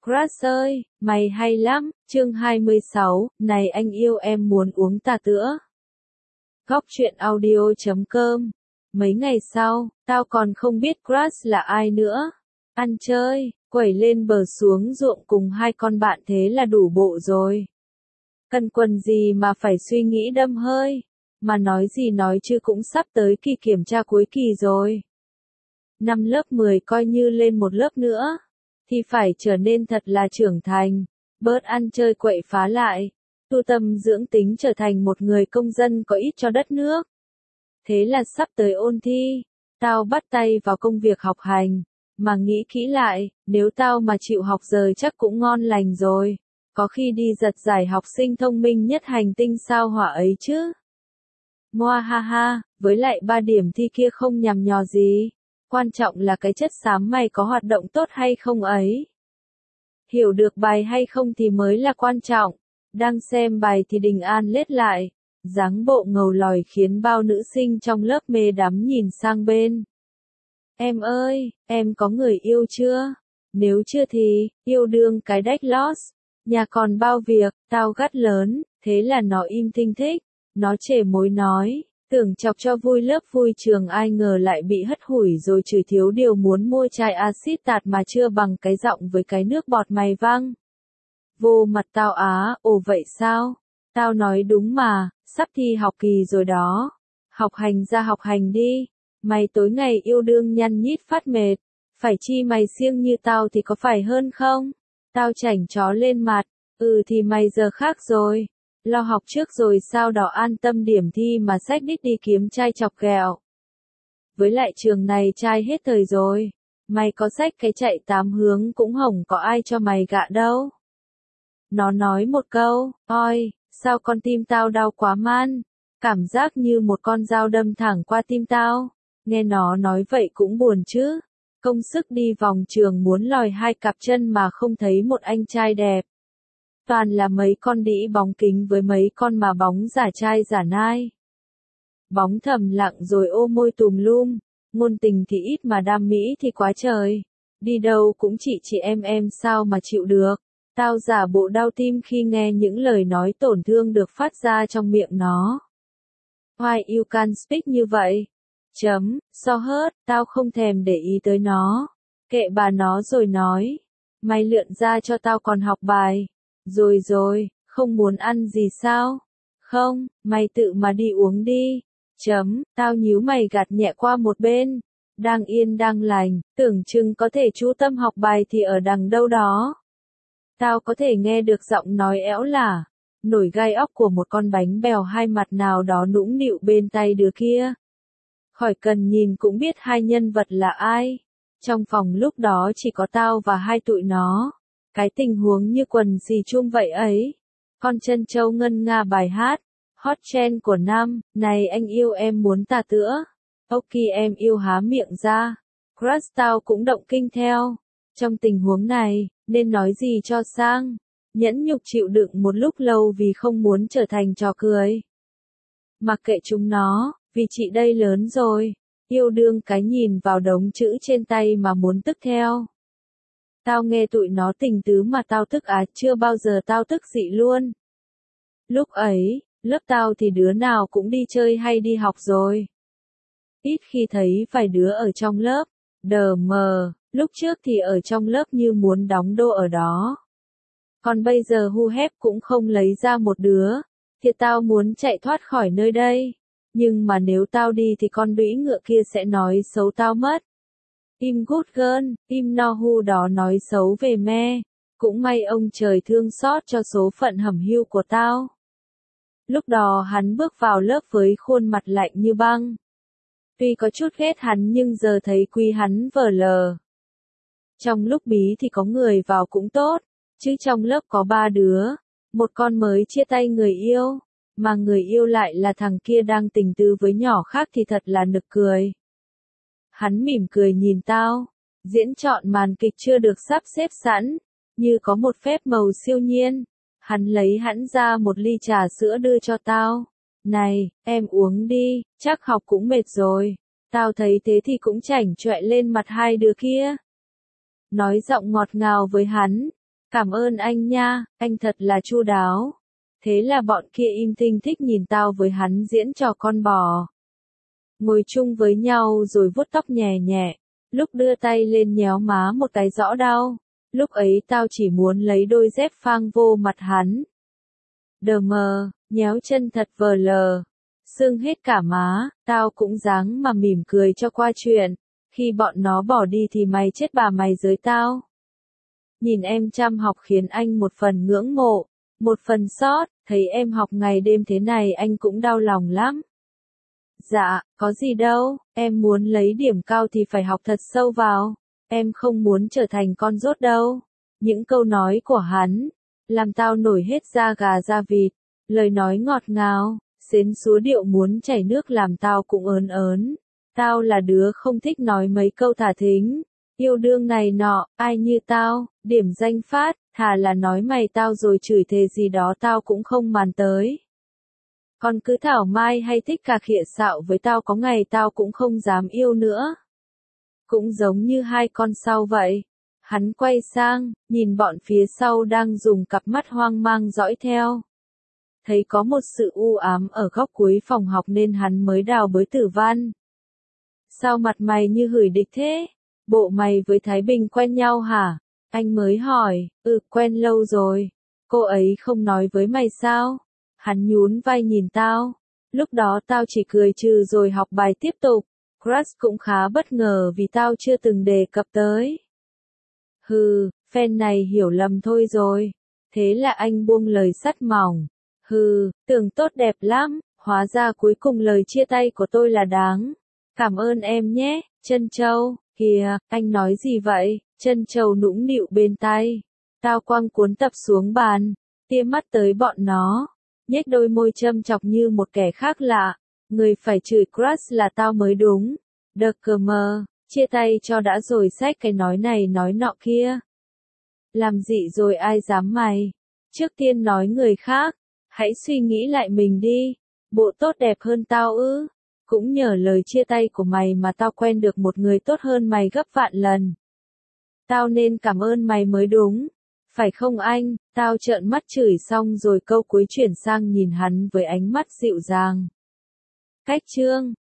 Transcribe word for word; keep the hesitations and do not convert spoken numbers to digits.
Crush ơi, mày hay lắm, chương hai mươi sáu, này anh yêu em muốn uống trà sữa. Góc truyện audio chấm com. Mấy ngày sau, tao còn không biết Crush là ai nữa. Ăn chơi, quẩy lên bờ xuống ruộng cùng hai con bạn thế là đủ bộ rồi. Cần quần gì mà phải suy nghĩ đâm hơi. Mà nói gì nói chứ cũng sắp tới kỳ kiểm tra cuối kỳ rồi. Năm lớp mười coi như lên một lớp nữa. Thì phải trở nên thật là trưởng thành, bớt ăn chơi quậy phá lại, tu tâm dưỡng tính trở thành một người công dân có ích cho đất nước. Thế là sắp tới ôn thi, tao bắt tay vào công việc học hành, mà nghĩ kỹ lại, nếu tao mà chịu học giờ chắc cũng ngon lành rồi, có khi đi giật giải học sinh thông minh nhất hành tinh sao hỏa ấy chứ. Moa ha ha, với lại ba điểm thi kia không nhằm nhò gì. Quan trọng là cái chất xám mày có hoạt động tốt hay không ấy. Hiểu được bài hay không thì mới là quan trọng. Đang xem bài thì Đình An lết lại. Dáng bộ ngầu lòi khiến bao nữ sinh trong lớp mê đắm nhìn sang bên. Em ơi, em có người yêu chưa? Nếu chưa thì, yêu đương cái đách loss. Nhà còn bao việc, tao gắt lớn, thế là nó im thinh thích. Nó chề mối nói. Tưởng chọc cho vui lớp vui trường ai ngờ lại bị hất hủi rồi chửi thiếu điều muốn mua chai axit tạt mà chưa bằng cái giọng với cái nước bọt mày văng. Vô mặt tao á, ồ vậy sao? Tao nói đúng mà, sắp thi học kỳ rồi đó. Học hành ra học hành đi. Mày tối ngày yêu đương nhăn nhít phát mệt. Phải chi mày siêng như tao thì có phải hơn không? Tao chảnh chó lên mặt. Ừ thì mày giờ khác rồi. Lo học trước rồi sao đó an tâm điểm thi mà xách đít đi kiếm trai chọc ghẹo. Với lại trường này trai hết thời rồi. Mày có xách cái chạy tám hướng cũng hổng có ai cho mày gạ đâu. Nó nói một câu, oi, sao con tim tao đau quá man. Cảm giác như một con dao đâm thẳng qua tim tao. Nghe nó nói vậy cũng buồn chứ. Công sức đi vòng trường muốn lòi hai cặp chân mà không thấy một anh trai đẹp. Toàn là mấy con đĩ bóng kính với mấy con mà bóng giả trai giả nai. Bóng thầm lặng rồi ô môi tùm lum, ngôn tình thì ít mà đam mỹ thì quá trời. Đi đâu cũng chị chị em em sao mà chịu được. Tao giả bộ đau tim khi nghe những lời nói tổn thương được phát ra trong miệng nó. Why you can speak như vậy? Chấm, so hớt, tao không thèm để ý tới nó. Kệ bà nó rồi nói. Mày lượn ra cho tao còn học bài. Rồi rồi, không muốn ăn gì sao? Không, mày tự mà đi uống đi. Chấm, tao nhíu mày gạt nhẹ qua một bên. Đang yên đang lành, tưởng chừng có thể chú tâm học bài thì ở đằng đâu đó. Tao có thể nghe được giọng nói éo lả, nổi gai óc của một con bánh bèo hai mặt nào đó nũng nịu bên tay đứa kia. Khỏi cần nhìn cũng biết hai nhân vật là ai. Trong phòng lúc đó chỉ có tao và hai tụi nó. Cái tình huống như quần xì chum vậy ấy. Con chân châu ngân nga bài hát. Hot trend của năm, này anh yêu em muốn tà tữa. Ok em yêu há miệng ra. Crush tao cũng động kinh theo. Trong tình huống này, nên nói gì cho sang. Nhẫn nhục chịu đựng một lúc lâu vì không muốn trở thành trò cười. Mặc kệ chúng nó, vì chị đây lớn rồi. Yêu đương cái nhìn vào đống chữ trên tay mà muốn tức theo. Tao nghe tụi nó tình tứ mà tao tức á, chưa bao giờ tao tức dị luôn. Lúc ấy, lớp tao thì đứa nào cũng đi chơi hay đi học rồi. Ít khi thấy vài đứa ở trong lớp, đờ mờ, lúc trước thì ở trong lớp như muốn đóng đô ở đó. Còn bây giờ hu hép cũng không lấy ra một đứa, thì tao muốn chạy thoát khỏi nơi đây. Nhưng mà nếu tao đi thì con đũy ngựa kia sẽ nói xấu tao mất. Im good girl, im no hu đó nói xấu về me. Cũng may ông trời thương xót cho số phận hẩm hiu của tao. Lúc đó hắn bước vào lớp với khuôn mặt lạnh như băng. Tuy có chút ghét hắn nhưng giờ thấy quý hắn vờ lờ. Trong lúc bí thì có người vào cũng tốt, chứ trong lớp có ba đứa. Một con mới chia tay người yêu, mà người yêu lại là thằng kia đang tình tư với nhỏ khác thì thật là nực cười. Hắn mỉm cười nhìn tao, diễn trọn màn kịch chưa được sắp xếp sẵn, như có một phép màu siêu nhiên. Hắn lấy hẳn ra một ly trà sữa đưa cho tao. Này, em uống đi, chắc học cũng mệt rồi. Tao thấy thế thì cũng chảnh chọe lên mặt hai đứa kia. Nói giọng ngọt ngào với hắn, Cảm ơn anh nha, anh thật là chu đáo. Thế là bọn kia im thinh thích nhìn tao với hắn diễn trò con bò. Ngồi chung với nhau rồi vuốt tóc nhẹ nhẹ, lúc đưa tay lên nhéo má một cái rõ đau. Lúc ấy tao chỉ muốn lấy đôi dép phang vô mặt hắn. Đờ mờ, nhéo chân thật vờ lờ. Sưng hết cả má, tao cũng dáng mà mỉm cười cho qua chuyện. Khi bọn nó bỏ đi thì mày chết bà mày dưới tao. Nhìn em chăm học khiến anh một phần ngưỡng mộ, một phần xót, thấy em học ngày đêm thế này anh cũng đau lòng lắm. Dạ, có gì đâu, em muốn lấy điểm cao thì phải học thật sâu vào, em không muốn trở thành con dốt đâu. Những câu nói của hắn, làm tao nổi hết da gà da vịt, lời nói ngọt ngào, xến xúa điệu muốn chảy nước làm tao cũng ớn ớn. Tao là đứa không thích nói mấy câu thả thính, yêu đương này nọ, ai như tao, điểm danh phát, thà là nói mày tao rồi chửi thề gì đó tao cũng không màn tới. Còn cứ thảo mai hay thích cà khịa xạo với tao có ngày tao cũng không dám yêu nữa. Cũng giống như hai con sau vậy. Hắn quay sang, nhìn bọn phía sau đang dùng cặp mắt hoang mang dõi theo. Thấy có một sự u ám ở góc cuối phòng học nên hắn mới đào bới tử văn. Sao mặt mày như hửi địch thế? Bộ mày với Thái Bình quen nhau hả? Anh mới hỏi, ừ quen lâu rồi. Cô ấy không nói với mày sao? Hắn nhún vai nhìn tao. Lúc đó tao chỉ cười trừ rồi học bài tiếp tục. Crush cũng khá bất ngờ vì tao chưa từng đề cập tới. Hừ, fan này hiểu lầm thôi rồi. Thế là anh buông lời sắt mỏng. Hừ, tưởng tốt đẹp lắm, hóa ra cuối cùng lời chia tay của tôi là đáng. Cảm ơn em nhé, Trân Châu. Kìa, anh nói gì vậy? Trân Châu nũng nịu bên tay. Tao quăng cuốn tập xuống bàn, tia mắt tới bọn nó, nhếch đôi môi châm chọc như một kẻ khác lạ. Người phải chửi crush là tao mới đúng. Đờ cờ mờ, chia tay cho đã rồi xách cái nói này nói nọ kia. Làm gì rồi ai dám mày? Trước tiên nói người khác, hãy suy nghĩ lại mình đi. Bộ tốt đẹp hơn tao ư? Cũng nhờ lời chia tay của mày mà tao quen được một người tốt hơn mày gấp vạn lần. Tao nên cảm ơn mày mới đúng. Phải không anh? Tao trợn mắt chửi xong rồi câu cuối chuyển sang nhìn hắn với ánh mắt dịu dàng. Cách chương